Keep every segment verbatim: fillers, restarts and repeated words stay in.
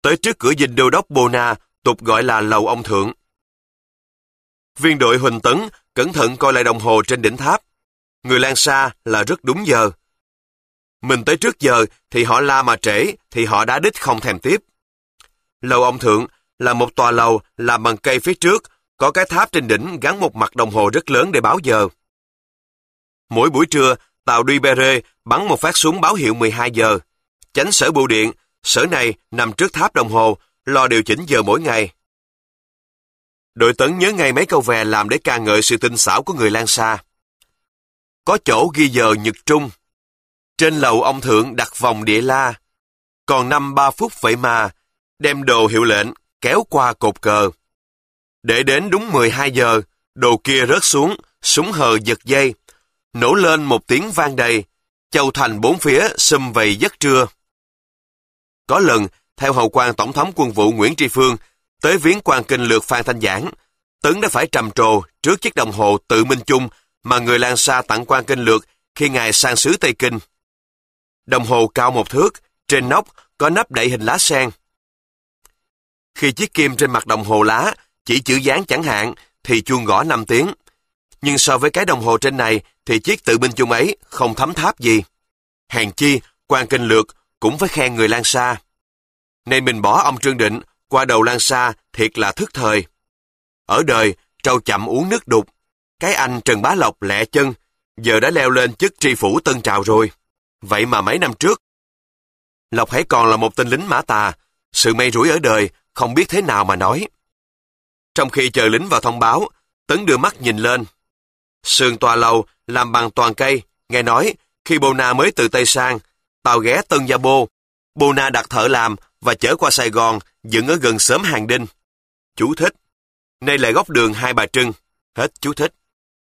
tới trước cửa dinh đô đốc Bona, tục gọi là lầu ông thượng. Viên đội Huỳnh Tấn cẩn thận coi lại đồng hồ trên đỉnh tháp. Người Lan Sa là rất đúng giờ. Mình tới trước giờ thì họ la mà trễ thì họ đá đích không thèm tiếp. Lầu ông thượng là một tòa lầu làm bằng cây phía trước, có cái tháp trên đỉnh gắn một mặt đồng hồ rất lớn để báo giờ. Mỗi buổi trưa, tàu Duperré bắn một phát súng báo hiệu mười hai giờ. Chánh sở bưu điện, sở này nằm trước tháp đồng hồ, lo điều chỉnh giờ mỗi ngày. Đội Tấn nhớ ngay mấy câu về làm để ca ngợi sự tinh xảo của người Lan Sa. Có chỗ ghi giờ nhật trung. Trên lầu ông thượng đặt vòng địa la. Còn năm ba phút vậy mà, đem đồ hiệu lệnh, kéo qua cột cờ. Để đến đúng mười hai giờ, đồ kia rớt xuống, súng hờ giật dây. Nổ lên một tiếng vang đầy, châu thành bốn phía sum vầy giấc trưa. Có lần, theo hầu quan tổng thống quân vụ Nguyễn Tri Phương, tới viếng quan kinh lược Phan Thanh Giảng, Tấn đã phải trầm trồ trước chiếc đồng hồ tự minh chung mà người Lan Sa tặng quan kinh lược khi ngài sang xứ Tây Kinh. Đồng hồ cao một thước, trên nóc có nắp đậy hình lá sen. Khi chiếc kim trên mặt đồng hồ lá chỉ chữ dán chẳng hạn thì chuông gõ năm tiếng. Nhưng so với cái đồng hồ trên này thì chiếc tự minh chung ấy không thấm tháp gì. Hèn chi, quan kinh lược cũng phải khen người Lan Sa. Nên mình bỏ ông Trương Định qua đầu Lan Sa thiệt là thức thời. Ở đời, trâu chậm uống nước đục. Cái anh Trần Bá Lộc lẹ chân, giờ đã leo lên chức tri phủ Tân Trào rồi. Vậy mà mấy năm trước, Lộc hãy còn là một tên lính mã tà, sự may rủi ở đời, không biết thế nào mà nói. Trong khi chờ lính vào thông báo, Tấn đưa mắt nhìn lên. Sườn tòa lầu làm bằng toàn cây, nghe nói, khi Bona mới từ Tây sang, tàu ghé Tân Gia Bô, Bona đặt thợ làm và chở qua Sài Gòn, dựng ở gần xóm Hàng Đinh. Chú thích. Nay là góc đường Hai Bà Trưng. Hết chú thích.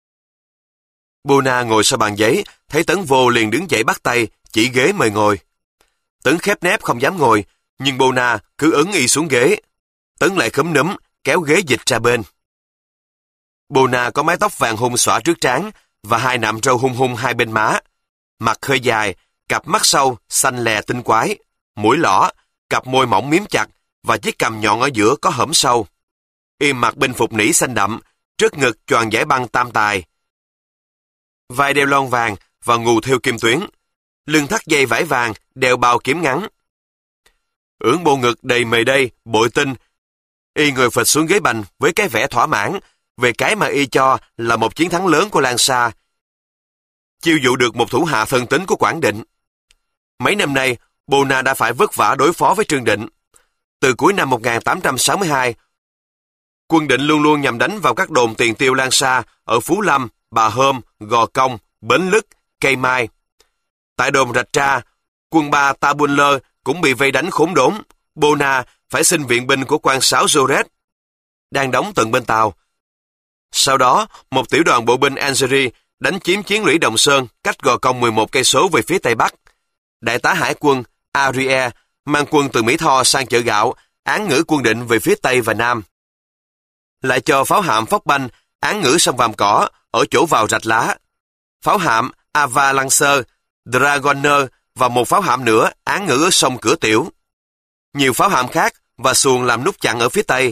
Bona ngồi sau bàn giấy, thấy Tấn vô liền đứng dậy bắt tay, chỉ ghế mời ngồi. Tấn khép nép không dám ngồi, nhưng Bona cứ ấn y xuống ghế. Tấn lại khúm núm, kéo ghế dịch ra bên. Bona có mái tóc vàng hung xõa trước trán và hai nạm râu hung hung hai bên má. Mặt hơi dài, cặp mắt sâu, xanh lè tinh quái, mũi lõ, cặp môi mỏng miếm chặt và chiếc cằm nhọn ở giữa có hõm sâu. Y mặc binh phục nỉ xanh đậm, trước ngực choàng dải băng tam tài. Vai đeo lon vàng và ngù thêu kim tuyến. Lưng thắt dây vải vàng, đeo bao kiếm ngắn. Ưỡn bộ ngực đầy mề đây, bội tinh. Y ngồi phịch xuống ghế bành với cái vẻ thỏa mãn về cái mà y cho là một chiến thắng lớn của Lan Sa, chiêu dụ được một thủ hạ thân tín của Quảng Định. Mấy năm nay, Bona đã phải vất vả đối phó với Trương Định. Từ cuối năm một nghìn tám trăm sáu mươi hai, quân Định luôn luôn nhằm đánh vào các đồn tiền tiêu Lan Sa ở Phú Lâm, Bà Hôm, Gò Công, Bến Lức, Cây Mai. Tại đồn Rạch Tra, quân ba Ta Buôn Lơ cũng bị vây đánh khốn đốn. Bona phải xin viện binh của quan Sáu Joret, đang đóng tận bên Tàu. Sau đó, một tiểu đoàn bộ binh Algeria đánh chiếm chiến lũy Đồng Sơn, cách Gò Công mười một cây số về phía tây bắc. Đại tá hải quân Arie mang quân từ Mỹ Tho sang chợ gạo, án ngữ quân Định về phía tây và nam. Lại cho pháo hạm Phóc Banh án ngữ sông Vàm Cỏ ở chỗ vào Rạch Lá. Pháo hạm Ava Lancer, Dragoner và một pháo hạm nữa án ngữ ở sông Cửa Tiểu. Nhiều pháo hạm khác và xuồng làm nút chặn ở phía tây.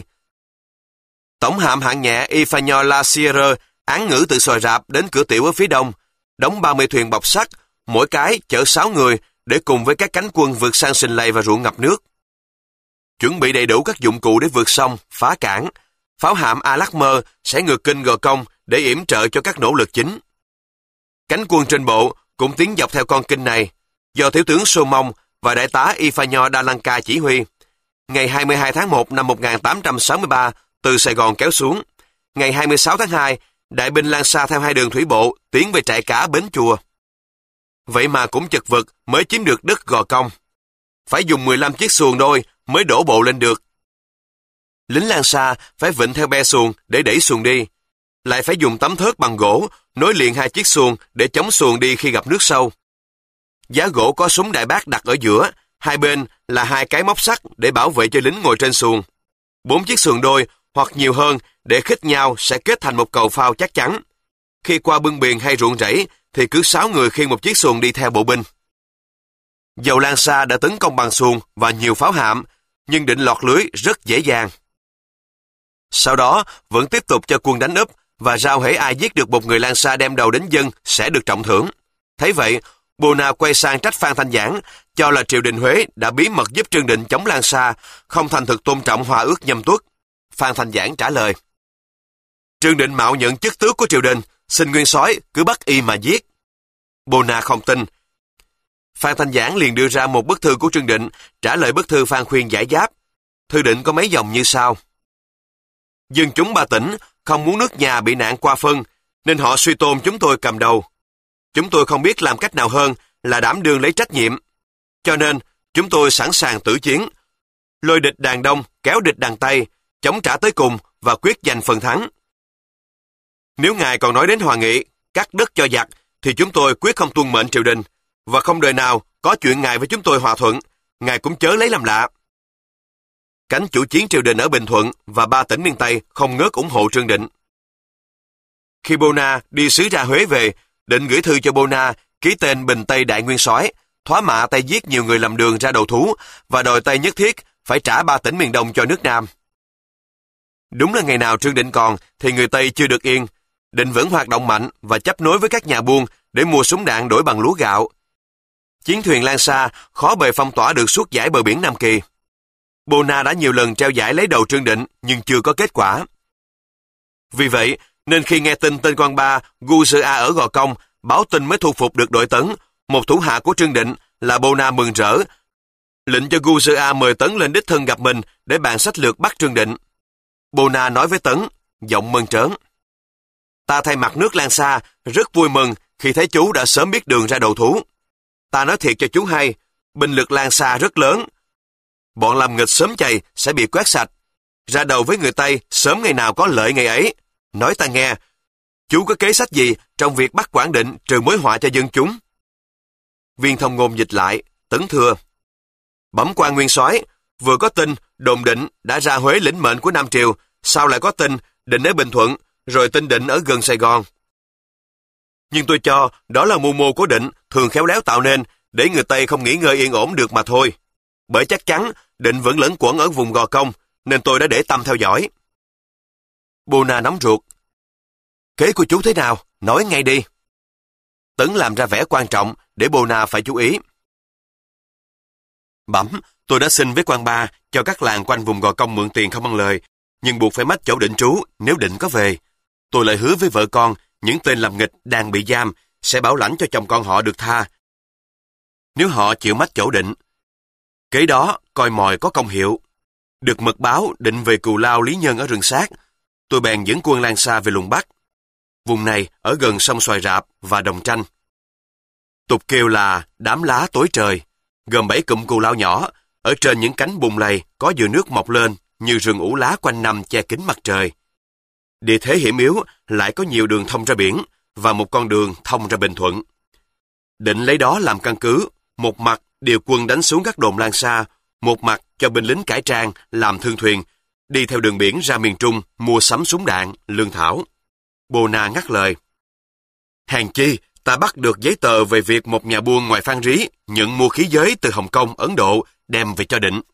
Tổng hạm hạng nhẹ Ifagno La Sierra án ngữ từ Sòi Rạp đến Cửa Tiểu ở phía đông, đóng ba mươi thuyền bọc sắt, mỗi cái chở sáu người để cùng với các cánh quân vượt sang sình lầy và ruộng ngập nước. Chuẩn bị đầy đủ các dụng cụ để vượt sông, phá cảng, pháo hạm Alakmer sẽ ngược kênh Gò Công để yểm trợ cho các nỗ lực chính. Cánh quân trên bộ cũng tiến dọc theo con kênh này, do thiếu tướng Sô Mông và đại tá Ifagno Dalanka chỉ huy. Ngày hai mươi hai tháng một năm một nghìn tám trăm sáu mươi ba, từ Sài Gòn kéo xuống. Ngày hai mươi sáu tháng hai, đại binh Lan Sa theo hai đường thủy bộ tiến về trại cá Bến Chùa. Vậy mà cũng chật vật mới chiếm được đất Gò Công. Phải dùng mười lăm chiếc xuồng đôi mới đổ bộ lên được. Lính Lan Sa phải vịn theo be xuồng để đẩy xuồng đi. Lại phải dùng tấm thớt bằng gỗ nối liền hai chiếc xuồng để chống xuồng đi khi gặp nước sâu. Giá gỗ có súng đại bác đặt ở giữa, hai bên là hai cái móc sắt để bảo vệ cho lính ngồi trên xuồng. Bốn chiếc xuồng đôi hoặc nhiều hơn để khích nhau sẽ kết thành một cầu phao chắc chắn. Khi qua bưng biển hay ruộng rẫy thì cứ sáu người khiêng một chiếc xuồng đi theo bộ binh. Dầu Lan Sa đã tấn công bằng xuồng và nhiều pháo hạm, nhưng định lọt lưới rất dễ dàng. Sau đó, vẫn tiếp tục cho quân đánh úp, và rao hễ ai giết được một người Lan Sa đem đầu đến dân sẽ được trọng thưởng. Thấy vậy, Bona quay sang trách Phan Thanh Giảng, cho là triều đình Huế đã bí mật giúp Trương Định chống Lan Sa, không thành thực tôn trọng hòa ước Nhâm Tuất. Phan Thanh Giảng trả lời: Trương Định mạo nhận chức tước của triều đình, xin nguyên soái cứ bắt y mà giết. Bona không tin. Phan Thanh Giảng liền đưa ra một bức thư của Trương Định, trả lời bức thư Phan Khuyên giải giáp. Thư định có mấy dòng như sau: dân chúng ba tỉnh không muốn nước nhà bị nạn qua phân, nên họ suy tôn chúng tôi cầm đầu. Chúng tôi không biết làm cách nào hơn là đảm đương lấy trách nhiệm. Cho nên, chúng tôi sẵn sàng tử chiến, lôi địch đàn đông, kéo địch đàn tây, chống trả tới cùng và quyết giành phần thắng. Nếu ngài còn nói đến hòa nghị, cắt đất cho giặc, thì chúng tôi quyết không tuân mệnh triều đình, và không đời nào có chuyện ngài với chúng tôi hòa thuận, ngài cũng chớ lấy làm lạ. Cánh chủ chiến triều đình ở Bình Thuận và ba tỉnh miền Tây không ngớt ủng hộ Trương Định. Khi Bona đi sứ ra Huế về, Định gửi thư cho Bona ký tên Bình Tây Đại Nguyên Soái, thoá mạ Tây giết nhiều người làm đường ra đầu thú và đòi Tây nhất thiết phải trả ba tỉnh miền Đông cho nước Nam. Đúng là ngày nào Trương Định còn thì người Tây chưa được yên. Định vẫn hoạt động mạnh và chấp nối với các nhà buôn để mua súng đạn đổi bằng lúa gạo. Chiến thuyền Lan Sa khó bề phong tỏa được suốt dải bờ biển Nam Kỳ. Bona đã nhiều lần treo giải lấy đầu Trương Định nhưng chưa có kết quả. Vì vậy, nên khi nghe tin tên quan ba Gu Sư A ở Gò Công báo tin mới thu phục được đội Tấn, một thủ hạ của Trương Định, là Bona mừng rỡ, lệnh cho Gu Sư A mời Tấn lên đích thân gặp mình để bàn sách lược bắt Trương Định. Bona nói với Tấn, giọng mơn trớn: ta thay mặt nước Lan Sa rất vui mừng khi thấy chú đã sớm biết đường ra đầu thú. Ta nói thiệt cho chú hay, binh lực Lan Sa rất lớn. Bọn làm nghịch sớm chày sẽ bị quét sạch. Ra đầu với người Tây sớm ngày nào có lợi ngày ấy. Nói ta nghe, chú có kế sách gì trong việc bắt Quảng Định trừ mối họa cho dân chúng? Viên thông ngôn dịch lại, Tấn thưa: bẩm quan nguyên soái, vừa có tin đồn Định đã ra Huế lĩnh mệnh của Nam Triều, sao lại có tin Định ở Bình Thuận, rồi tin Định ở gần Sài Gòn. Nhưng tôi cho đó là mưu mô của Định thường khéo léo tạo nên để người Tây không nghỉ ngơi yên ổn được mà thôi. Bởi chắc chắn Định vẫn lẫn quẩn ở vùng Gò Công, nên tôi đã để tâm theo dõi. Bona nóng ruột: kế của chú thế nào? Nói ngay đi. Tấn làm ra vẻ quan trọng để Bona phải chú ý. Bẩm, tôi đã xin với quan ba cho các làng quanh vùng Gò Công mượn tiền không ăn lời, nhưng buộc phải mách chỗ định trú nếu Định có về. Tôi lại hứa với vợ con, những tên làm nghịch đang bị giam sẽ bảo lãnh cho chồng con họ được tha, nếu họ chịu mách chỗ Định. Kế đó coi mồi có công hiệu. Được mật báo Định về Cù Lao Lý Nhân ở rừng Sát, tôi bèn dẫn quân Lan Sa về Lùng Bắc. Vùng này ở gần sông Xoài Rạp và Đồng Tranh. Tục kêu là đám lá tối trời, gồm bảy cụm cù lao nhỏ, ở trên những cánh bùn lầy có dừa nước mọc lên như rừng ủ lá quanh năm che kín mặt trời. Địa thế hiểm yếu lại có nhiều đường thông ra biển và một con đường thông ra Bình Thuận. Định lấy đó làm căn cứ, một mặt điều quân đánh xuống các đồn Lan Sa, một mặt cho binh lính cải trang làm thương thuyền, đi theo đường biển ra miền Trung mua sắm súng đạn, lương thảo. Bona ngắt lời: hèn chi ta bắt được giấy tờ về việc một nhà buôn ngoài Phan Rí nhận mua khí giới từ Hồng Kông, Ấn Độ đem về cho Định.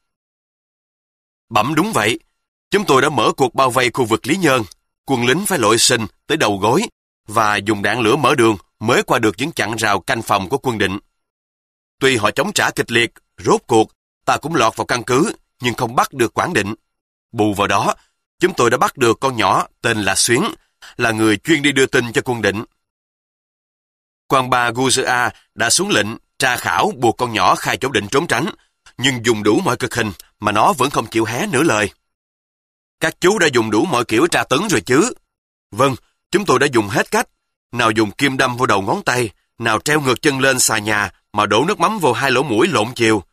Bẩm đúng vậy, chúng tôi đã mở cuộc bao vây khu vực Lý Nhơn, quân lính phải lội sinh tới đầu gối và dùng đạn lửa mở đường mới qua được những chặn rào canh phòng của quân Định. Tuy họ chống trả kịch liệt, rốt cuộc ta cũng lọt vào căn cứ nhưng không bắt được Quảng Định. Bù vào đó, chúng tôi đã bắt được con nhỏ tên là Xuyến, là người chuyên đi đưa tin cho quân Định. Quan ba Gu Sư A đã xuống lệnh tra khảo buộc con nhỏ khai chỗ Định trốn tránh, nhưng dùng đủ mọi cực hình mà nó vẫn không chịu hé nửa lời. Các chú đã dùng đủ mọi kiểu tra tấn rồi chứ? Vâng, chúng tôi đã dùng hết cách. Nào dùng kim đâm vô đầu ngón tay, nào treo ngược chân lên xà nhà mà đổ nước mắm vô hai lỗ mũi lộn chiều.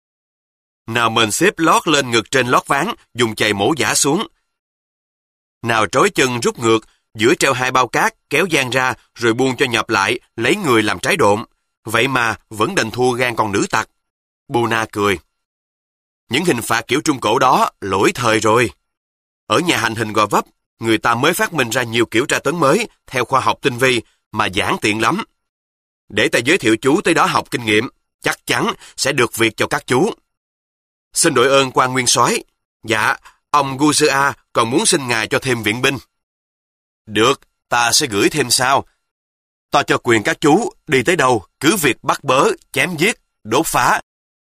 Nào mền xếp lót lên ngực trên lót ván, dùng chày mổ giả xuống. Nào trói chân rút ngược, giữa treo hai bao cát, kéo dang ra rồi buông cho nhập lại, lấy người làm trái độn. Vậy mà vẫn đành thua gan con nữ tặc. Bona cười: những hình phạt kiểu Trung Cổ đó lỗi thời rồi. Ở nhà hành hình Gò Vấp, người ta mới phát minh ra nhiều kiểu tra tấn mới theo khoa học tinh vi mà giản tiện lắm. Để ta giới thiệu chú tới đó học kinh nghiệm, chắc chắn sẽ được việc cho các chú. Xin đội ơn quan nguyên soái. Dạ, ông Guzea còn muốn xin ngài cho thêm viện binh. Được, ta sẽ gửi thêm sao. Ta cho quyền các chú đi tới đâu, cứ việc bắt bớ, chém giết, đốt phá.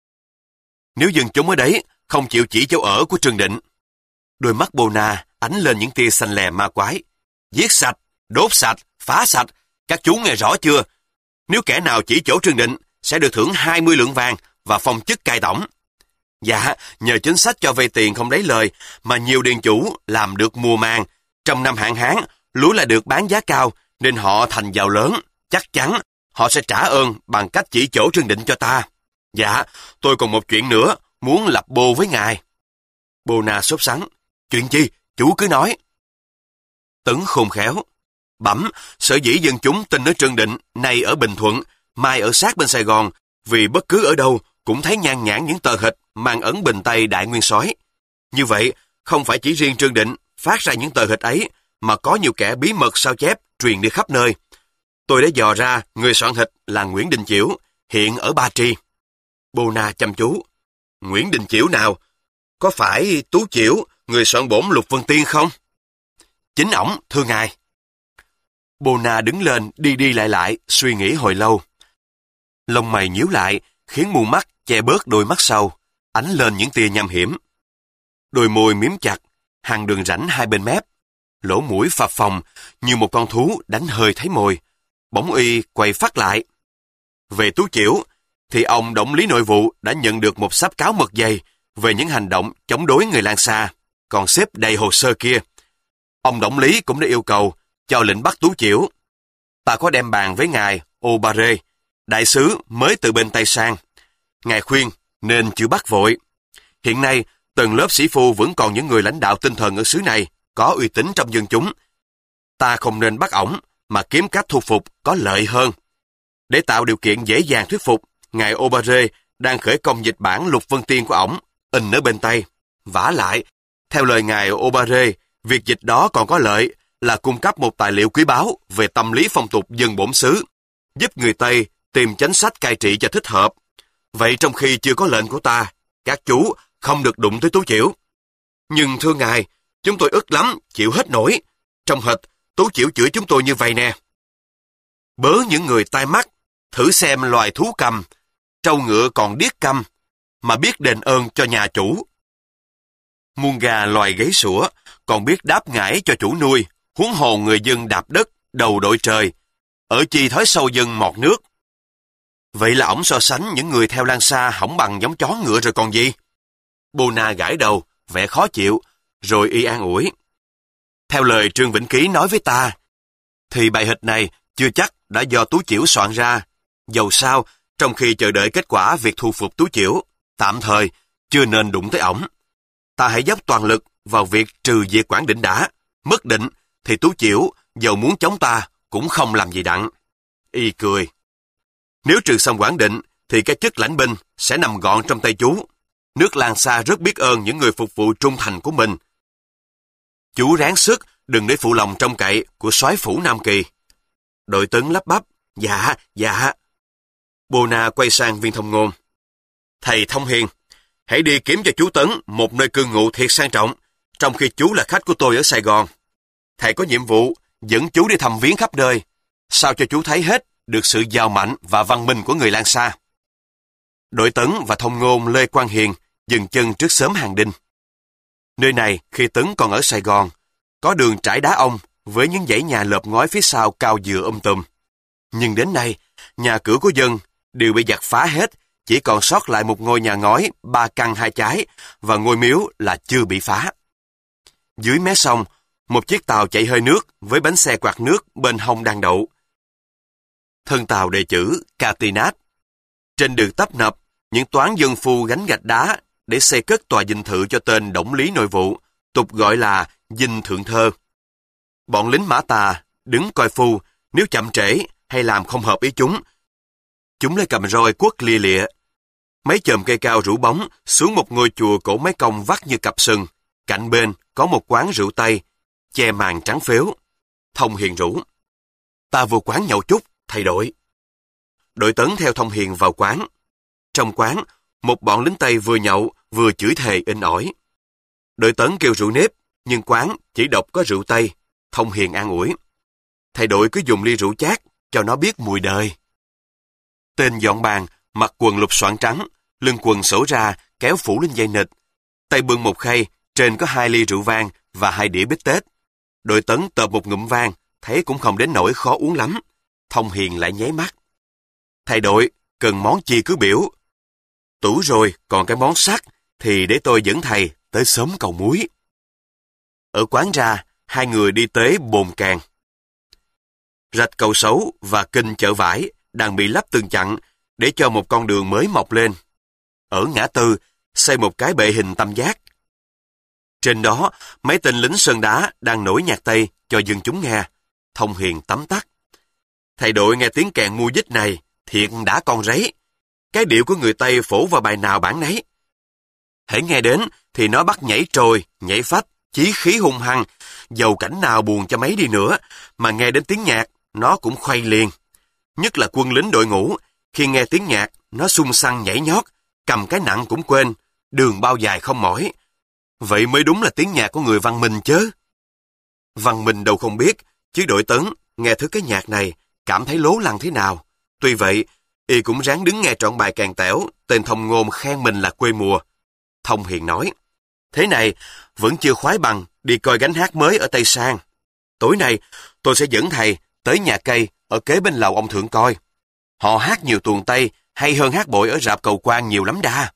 Nếu dân chúng ở đấy không chịu chỉ chỗ ở của Trương Định. Đôi mắt Bona ánh lên những tia xanh lè ma quái. Giết sạch, đốt sạch, phá sạch, các chú nghe rõ chưa? Nếu kẻ nào chỉ chỗ Trương Định sẽ được thưởng hai mươi lượng vàng và phong chức cai tổng. Dạ, nhờ chính sách cho vay tiền không lấy lời mà nhiều điền chủ làm được mùa màng. Trong năm hạn hán, lúa lại được bán giá cao nên họ thành giàu lớn. Chắc chắn họ sẽ trả ơn bằng cách chỉ chỗ Trương Định cho ta. Dạ, tôi còn một chuyện nữa, muốn lập bô với ngài. Bona sốt sắng. Chuyện chi? Chú cứ nói. Tấn khôn khéo. Bẩm, sở dĩ dân chúng tin ở Trương Định, nay ở Bình Thuận, mai ở sát bên Sài Gòn, vì bất cứ ở đâu cũng thấy nhan nhản những tờ hịch mang ấn bình Tây Đại Nguyên Soái. Như vậy, không phải chỉ riêng Trương Định phát ra những tờ hịch ấy, mà có nhiều kẻ bí mật sao chép truyền đi khắp nơi. Tôi đã dò ra người soạn hịch là Nguyễn Đình Chiểu, hiện ở Ba Tri. Bona chăm chú. Nguyễn Đình Chiểu nào? Có phải Tú Chiểu, người soạn bổn Lục Vân Tiên không? Chính ổng, thưa ngài. Bona đứng lên đi đi lại lại, suy nghĩ hồi lâu. Lông mày nhíu lại, khiến mu mắt che bớt đôi mắt sau, ánh lên những tia nham hiểm. Đôi môi miếm chặt, hàng đường rãnh hai bên mép, lỗ mũi phập phồng như một con thú đánh hơi thấy mồi. Bỗng y quay phát lại. Về Tú Chiểu, thì ông Động lý Nội vụ đã nhận được một sáp cáo mật dày về những hành động chống đối người Lan Sa, còn xếp đầy hồ sơ kia. Ông Động lý cũng đã yêu cầu cho lệnh bắt Tú Chiểu. Ta có đem bàn với ngài Aubare, đại sứ mới từ bên Tây sang. Ngài khuyên nên chưa bắt vội. Hiện nay, tầng lớp sĩ phu vẫn còn những người lãnh đạo tinh thần ở xứ này, có uy tín trong dân chúng. Ta không nên bắt ổng, mà kiếm cách thu phục có lợi hơn. Để tạo điều kiện dễ dàng thuyết phục, ngài Aubare đang khởi công dịch bản Lục Vân Tiên của ổng, in ở bên Tây. Vả lại, theo lời ngài Aubare, việc dịch đó còn có lợi là cung cấp một tài liệu quý báu về tâm lý phong tục dân bổn xứ, giúp người Tây tìm chính sách cai trị cho thích hợp. Vậy trong khi chưa có lệnh của ta, các chú không được đụng tới Tú Chiểu. Nhưng thưa ngài, chúng tôi ức lắm, chịu hết nổi. Trong hịch, Tú Chiểu chửi chúng tôi như vậy nè. Bớ những người tai mắt, thử xem loài thú cầm, trâu ngựa còn điếc câm, mà biết đền ơn cho nhà chủ. Muôn gà loài gáy sủa, còn biết đáp ngải cho chủ nuôi, huống hồ người dân đạp đất, đầu đội trời, ở chi thói sâu dân mọt nước. Vậy là ổng so sánh những người theo Lan Sa hỏng bằng giống chó ngựa rồi còn gì? Bona gãi đầu, vẻ khó chịu, rồi y an ủi. Theo lời Trương Vĩnh Ký nói với ta, thì bài hịch này chưa chắc đã do Tú Chiểu soạn ra. Dầu sao, trong khi chờ đợi kết quả việc thu phục Tú Chiểu, tạm thời chưa nên đụng tới ổng. Ta hãy dốc toàn lực vào việc trừ diệt Quảng Định đã. Mất Định thì Tú Chiểu dầu muốn chống ta cũng không làm gì đặng. Y cười. Nếu trừ xong Quảng Định thì cái chức lãnh binh sẽ nằm gọn trong tay chú. Nước Lan Sa rất biết ơn những người phục vụ trung thành của mình. Chú ráng sức đừng để phụ lòng trông cậy của soái phủ Nam Kỳ. Đội Tấn lắp bắp. Dạ, dạ. Bona quay sang viên thông ngôn. Thầy Thông Hiền, hãy đi kiếm cho chú Tấn một nơi cư ngụ thiệt sang trọng, trong khi chú là khách của tôi ở Sài Gòn. Thầy có nhiệm vụ dẫn chú đi thăm viếng khắp nơi, sao cho chú thấy hết được sự giàu mạnh và văn minh của người Lan Sa. Đội Tấn và thông ngôn Lê Quang Hiền dừng chân trước xóm Hàng Đinh. Nơi này khi Tấn còn ở Sài Gòn, có đường trải đá ong với những dãy nhà lợp ngói phía sau cao dừa um tùm. Nhưng đến nay, nhà cửa của dân đều bị giặt phá hết, chỉ còn sót lại một ngôi nhà ngói ba căn hai chái và ngôi miếu là chưa bị phá. Dưới mé sông, một chiếc tàu chạy hơi nước với bánh xe quạt nước bên hông đang đậu. Thân tàu đề chữ Catinat. Trên đường tấp nập, những toán dân phu gánh gạch đá để xây cất tòa dinh thự cho tên Động lý Nội vụ, tục gọi là Dinh Thượng Thơ. Bọn lính Mã Tà đứng coi phu, nếu chậm trễ hay làm không hợp ý chúng, chúng lấy cầm roi quất lia lịa. Mấy chòm cây cao rủ bóng xuống một ngôi chùa cổ mấy cong vắt như cặp sừng. Cạnh bên có một quán rượu Tây, che màn trắng phếu. Thông Hiền rủ. Ta vô quán nhậu chút, thầy đội. Đội Tấn theo Thông Hiền vào quán. Trong quán, một bọn lính Tây vừa nhậu, vừa chửi thề inh ỏi. Đội Tấn kêu rượu nếp, nhưng quán chỉ độc có rượu Tây. Thông Hiền an ủi: thầy đội cứ dùng ly rượu chát, cho nó biết mùi đời. Tên dọn bàn, mặc quần lục xoạn trắng, lưng quần xổ ra, kéo phủ lên dây nịt. Tay bưng một khay, trên có hai ly rượu vang và hai đĩa bít tết. Đội Tấn tợp một ngụm vang, thấy cũng không đến nỗi khó uống lắm. Thông Hiền lại nháy mắt: thầy đội, cần món chi cứ biểu. Tủ rồi, còn cái món sắt, thì để tôi dẫn thầy tới xóm Cầu Muối. Ở quán ra, hai người đi tới bồn càng. Rạch Cầu Xấu và kênh Chợ Vải đang bị lấp tường chặn để cho một con đường mới mọc lên. Ở ngã tư, xây một cái bệ hình tam giác. Trên đó, mấy tên lính sơn đá đang nổi nhạc Tây cho dân chúng nghe. Thông Hiền tấm tắc: thầy đội nghe tiếng kèn mu dích này, thiệt đã con rấy. Cái điệu của người Tây phổ vào bài nào bản nấy. Hễ nghe đến thì nó bắt nhảy trồi, nhảy phách, chí khí hung hăng, dầu cảnh nào buồn cho mấy đi nữa, mà nghe đến tiếng nhạc, nó cũng khuây liền. Nhất là quân lính đội ngũ, khi nghe tiếng nhạc, nó sung săng nhảy nhót, cầm cái nặng cũng quên, đường bao dài không mỏi. Vậy mới đúng là tiếng nhạc của người văn minh chứ. Văn minh đâu không biết, chứ đội Tấn nghe thứ cái nhạc này, cảm thấy lố lăng thế nào. Tuy vậy, y cũng ráng đứng nghe trọn bài càng tẻo, tên Thông Ngôn khen mình là quê mùa. Thông Hiền nói: thế này, vẫn chưa khoái bằng đi coi gánh hát mới ở Tây Sang. Tối nay, tôi sẽ dẫn thầy tới nhà cây ở kế bên lầu ông Thượng coi. Họ hát nhiều tuồng Tây hay hơn hát bội ở rạp Cầu Quan nhiều lắm đa.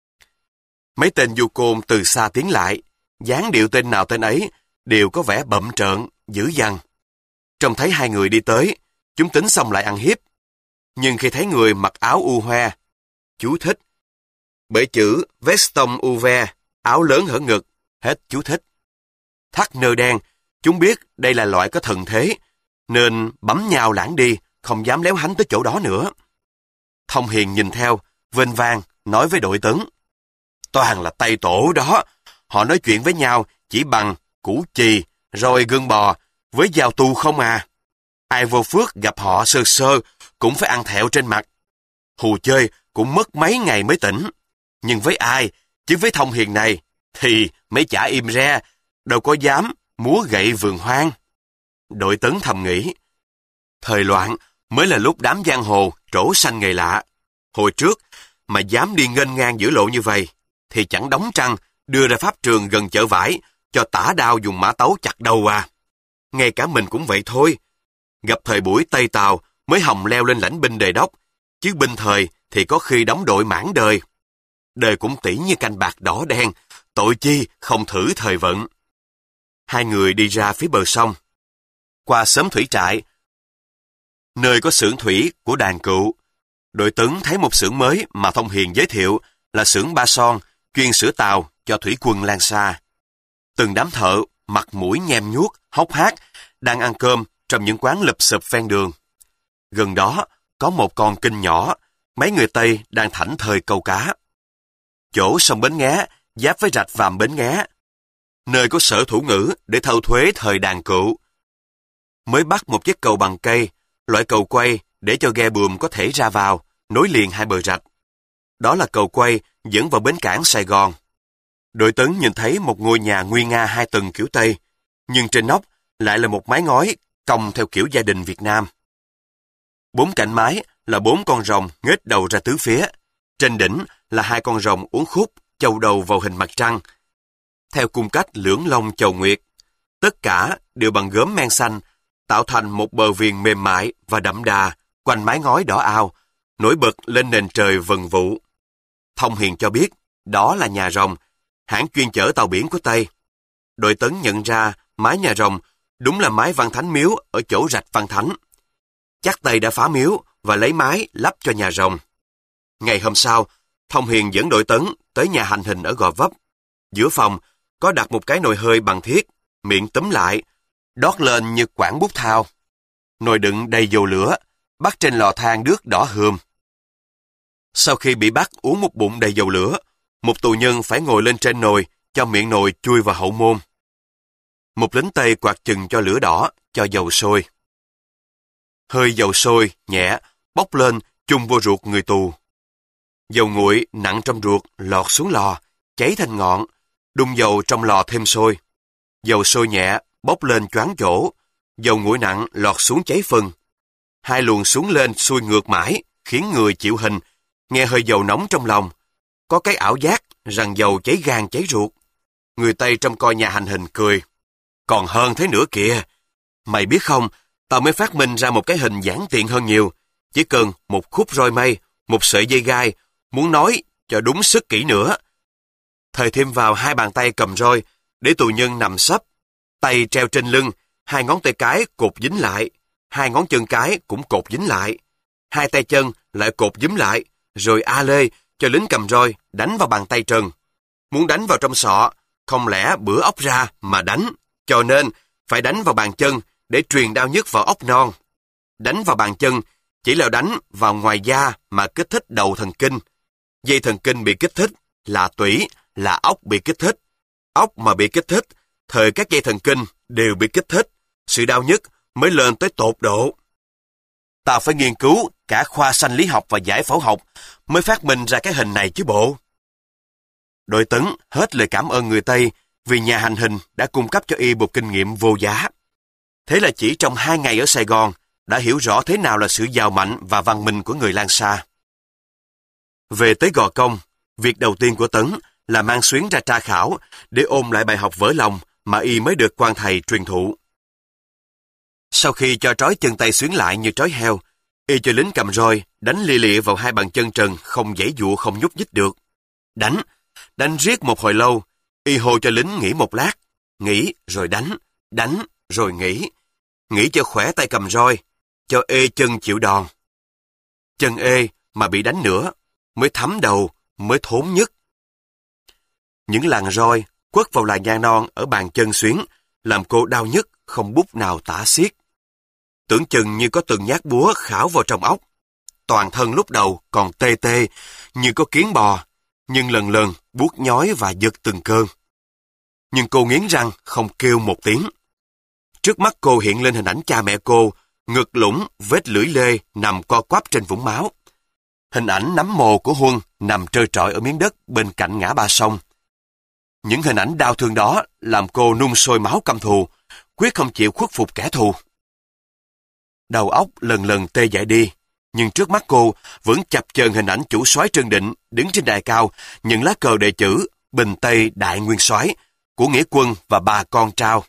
Mấy tên du côn từ xa tiến lại, dáng điệu tên nào tên ấy đều có vẻ bậm trợn, dữ dằn. Trông thấy hai người đi tới, chúng tính xong lại ăn hiếp. Nhưng khi thấy người mặc áo u hoe, chú thích. Bởi chữ veston uve, áo lớn hở ngực, hết chú thích. Thắt nơ đen, chúng biết đây là loại có thần thế, nên bấm nhào lãng đi, không dám léo hánh tới chỗ đó nữa. Thông Hiền nhìn theo, vênh vang, nói với đội Tấn: toàn là Tây Tổ đó, họ nói chuyện với nhau chỉ bằng củ chì, rồi gân bò, với dao tu không à. Ai vô phước gặp họ sơ sơ, cũng phải ăn thẹo trên mặt. Hù chơi cũng mất mấy ngày mới tỉnh. Nhưng với ai, chứ với Thông Hiền này, thì mấy chả im re, đâu có dám múa gậy vườn hoang. Đội Tấn thầm nghĩ: thời loạn mới là lúc đám giang hồ trổ sanh nghề lạ. Hồi trước mà dám đi nghênh ngang giữa lộ như vậy, thì chẳng đóng trăng đưa ra pháp trường gần Chợ Vải cho tả đao dùng mã tấu chặt đầu à. Ngay cả mình cũng vậy thôi. Gặp thời buổi Tây Tàu mới hòng leo lên lãnh binh đề đốc, chứ binh thời thì có khi đóng đội mãn đời. Đời cũng tỉ như canh bạc đỏ đen, tội chi không thử thời vận. Hai người đi ra phía bờ sông, qua xóm thủy trại, nơi có xưởng thủy của đàn Cựu. Đội Tấn thấy một xưởng mới mà Thông Hiền giới thiệu là xưởng Ba Son, chuyên sửa tàu cho thủy quân Lan Sa. Từng đám thợ, mặt mũi nhem nhuốc, hốc hác, đang ăn cơm trong những quán lụp xụp ven đường. Gần đó có một con kênh nhỏ, mấy người Tây đang thảnh thơi câu cá. Chỗ sông Bến Nghé giáp với rạch Vàm Bến Nghé, nơi có sở thủ ngữ để thâu thuế thời đàn Cựu. Mới bắt một chiếc cầu bằng cây, loại cầu quay để cho ghe buồm có thể ra vào, nối liền hai bờ rạch. Đó là cầu quay dẫn vào bến cảng Sài Gòn. Đội Tấn nhìn thấy một ngôi nhà nguy nga hai tầng kiểu Tây, nhưng trên nóc lại là một mái ngói cong theo kiểu gia đình Việt Nam. Bốn cạnh mái là bốn con rồng nghếch đầu ra tứ phía. Trên đỉnh là hai con rồng uốn khúc chầu đầu vào hình mặt trăng, theo cung cách lưỡng long chầu nguyệt. Tất cả đều bằng gốm men xanh, tạo thành một bờ viền mềm mại và đậm đà quanh mái ngói đỏ ao, nổi bật lên nền trời vần vụ. Thông Hiền cho biết đó là nhà rồng, hãng chuyên chở tàu biển của Tây. Đội Tấn nhận ra mái nhà rồng đúng là mái Văn Thánh miếu ở chỗ rạch Văn Thánh. Chắc Tây đã phá miếu và lấy mái lắp cho nhà rồng. Ngày hôm sau, Thông Hiền dẫn đội Tấn tới nhà hành hình ở Gò Vấp. Giữa phòng có đặt một cái nồi hơi bằng thiết, miệng túm lại, đót lên như quảng bút thao. Nồi đựng đầy dầu lửa, bắt trên lò than đước đỏ hươm. Sau khi bị bắt uống một bụng đầy dầu lửa, một tù nhân phải ngồi lên trên nồi cho miệng nồi chui vào hậu môn. Một lính Tây quạt chừng cho lửa đỏ, cho dầu sôi. Hơi dầu sôi, nhẹ, bốc lên chung vô ruột người tù. Dầu nguội nặng trong ruột lọt xuống lò, cháy thành ngọn, đun dầu trong lò thêm sôi. Dầu sôi nhẹ, bốc lên choáng chỗ, dầu nguội nặng lọt xuống cháy phần. Hai luồng xuống lên xuôi ngược mãi, khiến người chịu hình, nghe hơi dầu nóng trong lòng. Có cái ảo giác rằng dầu cháy gan cháy ruột. Người Tây trông coi nhà hành hình cười. Còn hơn thế nữa kìa. Mày biết không, tao mới phát minh ra một cái hình giản tiện hơn nhiều. Chỉ cần một khúc roi mây, một sợi dây gai, muốn nói cho đúng sức kỹ nữa. Thời thêm vào hai bàn tay cầm roi, để tù nhân nằm sấp, tay treo trên lưng, hai ngón tay cái cột dính lại, hai ngón chân cái cũng cột dính lại, hai tay chân lại cột dính lại, rồi a lê cho lính cầm roi đánh vào bàn tay trần. Muốn đánh vào trong sọ, không lẽ bữa ốc ra mà đánh, cho nên phải đánh vào bàn chân để truyền đau nhức vào ốc non. Đánh vào bàn chân chỉ là đánh vào ngoài da mà kích thích đầu thần kinh. Dây thần kinh bị kích thích là tủy, là ốc bị kích thích. Ốc mà bị kích thích, thời các dây thần kinh đều bị kích thích, sự đau nhức mới lên tới tột độ. Tao phải nghiên cứu cả khoa sanh lý học và giải phẫu học mới phát minh ra cái hình này chứ bộ. Đội Tấn hết lời cảm ơn người Tây vì nhà hành hình đã cung cấp cho y một kinh nghiệm vô giá. Thế là chỉ trong hai ngày ở Sài Gòn đã hiểu rõ thế nào là sự giàu mạnh và văn minh của người Lan Sa. Về tới Gò Công, việc đầu tiên của Tấn là mang Xuyến ra tra khảo để ôn lại bài học vỡ lòng mà y mới được quan thầy truyền thụ. Sau khi cho trói chân tay Xuyến lại như trói heo, y cho lính cầm roi đánh lia lịa vào hai bàn chân trần không giãy giụa không nhúc nhích được. Đánh, đánh riết một hồi lâu, y hô cho lính nghỉ một lát, nghỉ rồi đánh, đánh rồi nghỉ, nghỉ cho khỏe tay cầm roi, cho ê chân chịu đòn. Chân ê mà bị đánh nữa, mới thấm đầu, mới thốn nhức. Những làn roi quất vào làn da non ở bàn chân Xuyến, làm cô đau nhức không bút nào tả xiết. Tưởng chừng như có từng nhát búa khảo vào trong óc. Toàn thân lúc đầu còn tê tê, như có kiến bò, nhưng lần lần buốt nhói và giật từng cơn. Nhưng cô nghiến răng không kêu một tiếng. Trước mắt cô hiện lên hình ảnh cha mẹ cô, ngực lũng, vết lưỡi lê nằm co quắp trên vũng máu. Hình ảnh nắm mồ của Huân nằm trơ trọi ở miếng đất bên cạnh ngã ba sông. Những hình ảnh đau thương đó làm cô nung sôi máu căm thù, quyết không chịu khuất phục kẻ thù. Đầu óc lần lần tê dại đi, nhưng trước mắt cô vẫn chập chờn hình ảnh chủ soái Trương Định đứng trên đài cao, những lá cờ đề chữ Bình Tây Đại Nguyên Soái của Nghĩa Quân và bà con trao.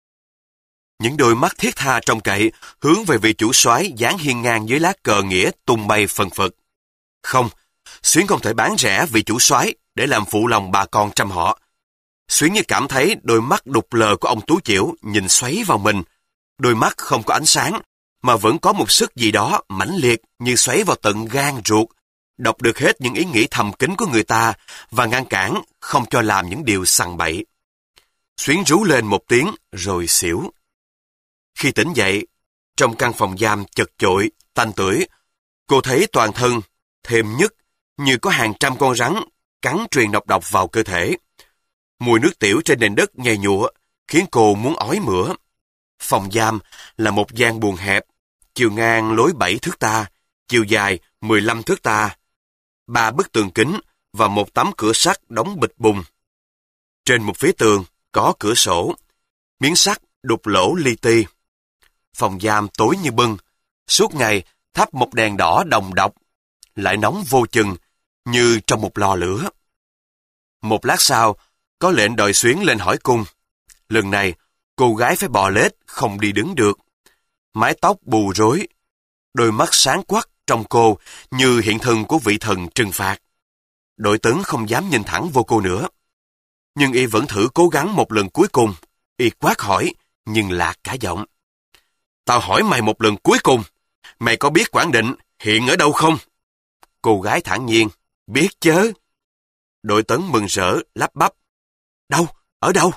Những đôi mắt thiết tha trông cậy hướng về vị chủ soái dán hiên ngang dưới lá cờ nghĩa tung bay phần phật. Không, Xuyến không thể bán rẻ vị chủ soái để làm phụ lòng bà con trăm họ. Xuyến như cảm thấy đôi mắt đục lờ của ông Tú Chiểu nhìn xoáy vào mình. Đôi mắt không có ánh sáng, mà vẫn có một sức gì đó mãnh liệt như xoáy vào tận gan ruột, đọc được hết những ý nghĩ thầm kín của người ta và ngăn cản không cho làm những điều sằng bậy. Xuyến rú lên một tiếng rồi xỉu. Khi tỉnh dậy, trong căn phòng giam chật chội, tanh tưởi, cô thấy toàn thân thêm nhức như có hàng trăm con rắn cắn truyền độc độc vào cơ thể. Mùi nước tiểu trên nền đất nhầy nhụa khiến cô muốn ói mửa. Phòng giam là một gian buồng hẹp, chiều ngang lối bảy thước ta, chiều dài mười lăm thước ta, ba bức tường kính và một tấm cửa sắt đóng bịch bùng. Trên một phía tường có cửa sổ, miếng sắt đục lỗ li ti. Phòng giam tối như bưng, suốt ngày thắp một đèn đỏ đồng độc, lại nóng vô chừng như trong một lò lửa. Một lát sau, có lệnh đòi Xuyến lên hỏi cung. Lần này, cô gái phải bò lết, không đi đứng được. Mái tóc bù rối, đôi mắt sáng quắc trong cô như hiện thân của vị thần trừng phạt. Đội Tấn không dám nhìn thẳng vô cô nữa. Nhưng y vẫn thử cố gắng một lần cuối cùng. Y quát hỏi, nhưng lạc cả giọng. Tao hỏi mày một lần cuối cùng, mày có biết Quảng Định hiện ở đâu không? Cô gái thản nhiên, biết chớ. Đội Tấn mừng rỡ, lắp bắp. Đâu? Ở đâu?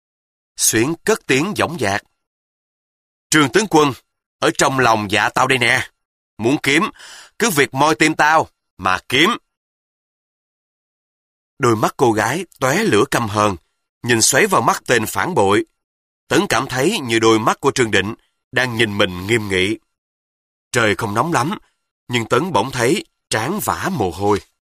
Xuyến cất tiếng dõng dạc. Trương tướng quân, ở trong lòng dạ tao đây nè. Muốn kiếm, cứ việc moi tim tao, mà kiếm. Đôi mắt cô gái tóe lửa căm hờn, nhìn xoáy vào mắt tên phản bội. Tấn cảm thấy như đôi mắt của Trương Định đang nhìn mình nghiêm nghị. Trời không nóng lắm, nhưng Tấn bỗng thấy trán vã mồ hôi.